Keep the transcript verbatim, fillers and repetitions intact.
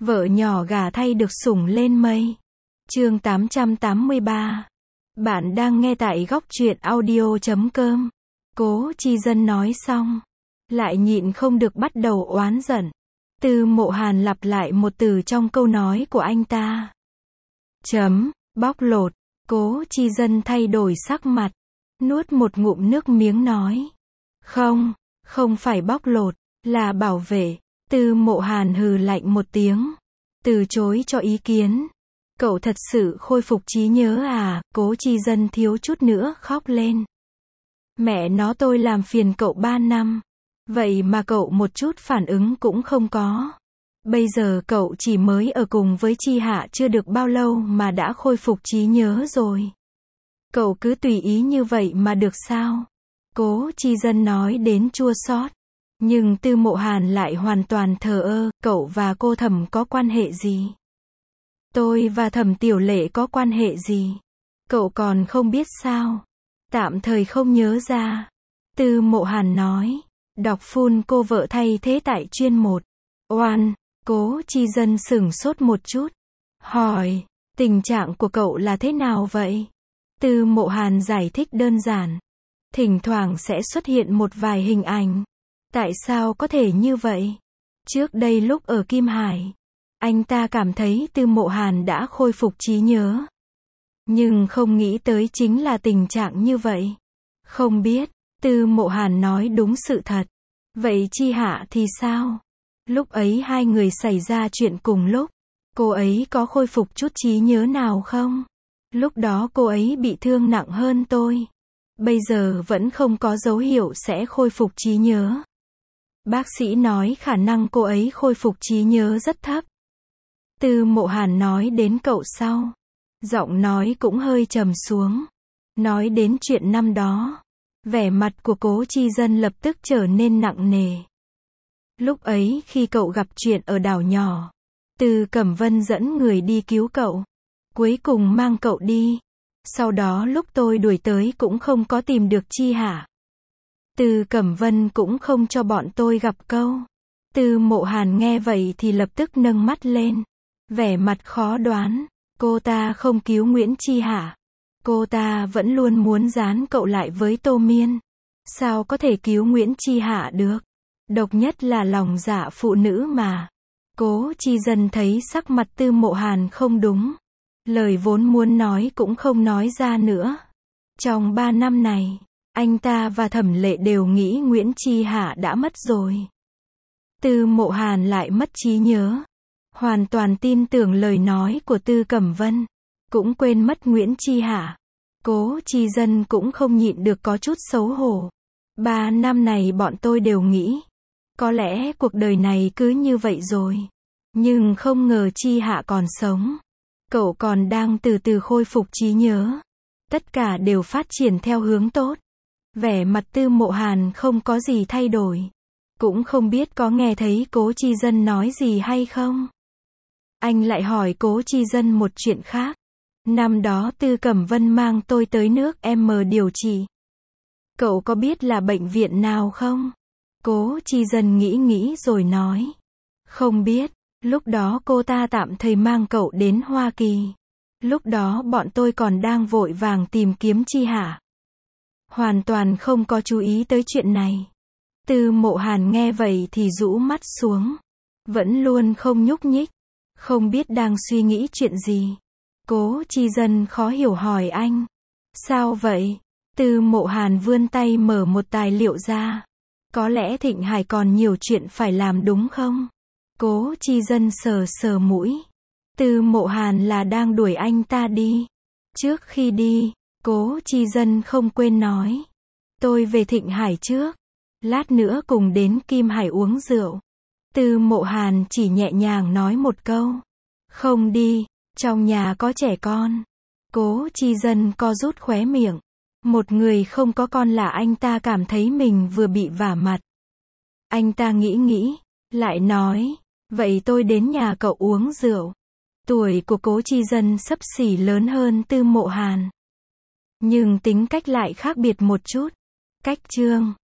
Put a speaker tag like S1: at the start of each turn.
S1: Vợ nhỏ gả thay được sủng lên mây. Chương tám trăm tám mươi ba. Bạn đang nghe tại góc truyện audio chấm com. Cố Chi Dân nói xong, lại nhịn không được bắt đầu oán giận. Tư Mộ Hàn lặp lại một từ trong câu nói của anh ta. Chấm, bóc lột. Cố Chi Dân thay đổi sắc mặt, nuốt một ngụm nước miếng nói. Không, không phải bóc lột, là bảo vệ. Tư Mộ Hàn hừ lạnh một tiếng, từ chối cho ý kiến. Cậu thật sự khôi phục trí nhớ à? Cố Chi Dân thiếu chút nữa khóc lên. Mẹ nó, tôi làm phiền cậu ba năm. Vậy mà cậu một chút phản ứng cũng không có. Bây giờ cậu chỉ mới ở cùng với Chi Hạ chưa được bao lâu mà đã khôi phục trí nhớ rồi. Cậu cứ tùy ý như vậy mà được sao? Cố Chi Dân nói đến chua xót. Nhưng Tư Mộ Hàn lại hoàn toàn thờ ơ. Cậu và cô Thẩm có quan hệ gì? Tôi và Thẩm Tiểu Lệ có quan hệ gì? Cậu còn không biết sao? Tạm thời không nhớ ra. Tư Mộ Hàn nói. Đọc phun cô vợ thay thế tại chuyên một. Oan. Cố Chi Dân sửng sốt một chút. Hỏi. Tình trạng của cậu là thế nào vậy? Tư Mộ Hàn giải thích đơn giản. Thỉnh thoảng sẽ xuất hiện một vài hình ảnh. Tại sao có thể như vậy? Trước đây lúc ở Kim Hải, anh ta cảm thấy Tư Mộ Hàn đã khôi phục trí nhớ. Nhưng không nghĩ tới chính là tình trạng như vậy. Không biết. Tư Mộ Hàn nói đúng sự thật. Vậy Chi Hạ thì sao? Lúc ấy hai người xảy ra chuyện cùng lúc. Cô ấy có khôi phục chút trí nhớ nào không? Lúc đó cô ấy bị thương nặng hơn tôi. Bây giờ vẫn không có dấu hiệu sẽ khôi phục trí nhớ. Bác sĩ nói khả năng cô ấy khôi phục trí nhớ rất thấp. Tư Mộ Hàn nói đến cậu sau, giọng nói cũng hơi trầm xuống. Nói đến chuyện năm đó, vẻ mặt của Cố Chi Dân lập tức trở nên nặng nề. Lúc ấy khi cậu gặp chuyện ở đảo nhỏ, Từ Cẩm Vân dẫn người đi cứu cậu, cuối cùng mang cậu đi. Sau đó lúc tôi đuổi tới cũng không có tìm được Chi Hạ. Từ Cẩm Vân cũng không cho bọn tôi gặp câu. Tư Mộ Hàn nghe vậy thì lập tức nâng mắt lên, vẻ mặt khó đoán. Cô ta không cứu Nguyễn Chi Hạ. Cô ta vẫn luôn muốn dán cậu lại với Tô Miên. Sao có thể cứu Nguyễn Chi Hạ được? Độc nhất là lòng dạ phụ nữ mà. Cố Chi Dân thấy sắc mặt Tư Mộ Hàn không đúng. Lời vốn muốn nói cũng không nói ra nữa. Trong ba năm này, anh ta và Thẩm Lệ đều nghĩ Nguyễn Chi Hạ đã mất rồi. Tư Mộ Hàn lại mất trí nhớ. Hoàn toàn tin tưởng lời nói của Tư Cẩm Vân. Cũng quên mất Nguyễn Chi Hạ. Cố Chi Dân cũng không nhịn được có chút xấu hổ. Ba năm này bọn tôi đều nghĩ, có lẽ cuộc đời này cứ như vậy rồi. Nhưng không ngờ Chi Hạ còn sống. Cậu còn đang từ từ khôi phục trí nhớ. Tất cả đều phát triển theo hướng tốt. Vẻ mặt Tư Mộ Hàn không có gì thay đổi. Cũng không biết có nghe thấy Cố Chi Dân nói gì hay không. Anh lại hỏi Cố Chi Dân một chuyện khác. Năm đó Tư Cẩm Vân mang tôi tới nước M điều trị. Cậu có biết là bệnh viện nào không? Cố Chi Dân nghĩ nghĩ rồi nói. Không biết. Lúc đó cô ta tạm thời mang cậu đến Hoa Kỳ. Lúc đó bọn tôi còn đang vội vàng tìm kiếm Chi Hạ. Hoàn toàn không có chú ý tới chuyện này. Tư Mộ Hàn nghe vậy thì rũ mắt xuống. Vẫn luôn không nhúc nhích. Không biết đang suy nghĩ chuyện gì. Cố Chi Dân khó hiểu hỏi anh. Sao vậy? Tư Mộ Hàn vươn tay mở một tài liệu ra. Có lẽ Thịnh Hải còn nhiều chuyện phải làm đúng không? Cố Chi Dân sờ sờ mũi. Tư Mộ Hàn là đang đuổi anh ta đi. Trước khi đi, Cố Chi Dân không quên nói. Tôi về Thịnh Hải trước. Lát nữa cùng đến Kim Hải uống rượu. Tư Mộ Hàn chỉ nhẹ nhàng nói một câu. Không đi, trong nhà có trẻ con. Cố Chi Dân co rút khóe miệng. Một người không có con là anh ta cảm thấy mình vừa bị vả mặt. Anh ta nghĩ nghĩ, lại nói. Vậy tôi đến nhà cậu uống rượu. Tuổi của Cố Chi Dân xấp xỉ lớn hơn Tư Mộ Hàn. Nhưng tính cách lại khác biệt một chút. Cách Trương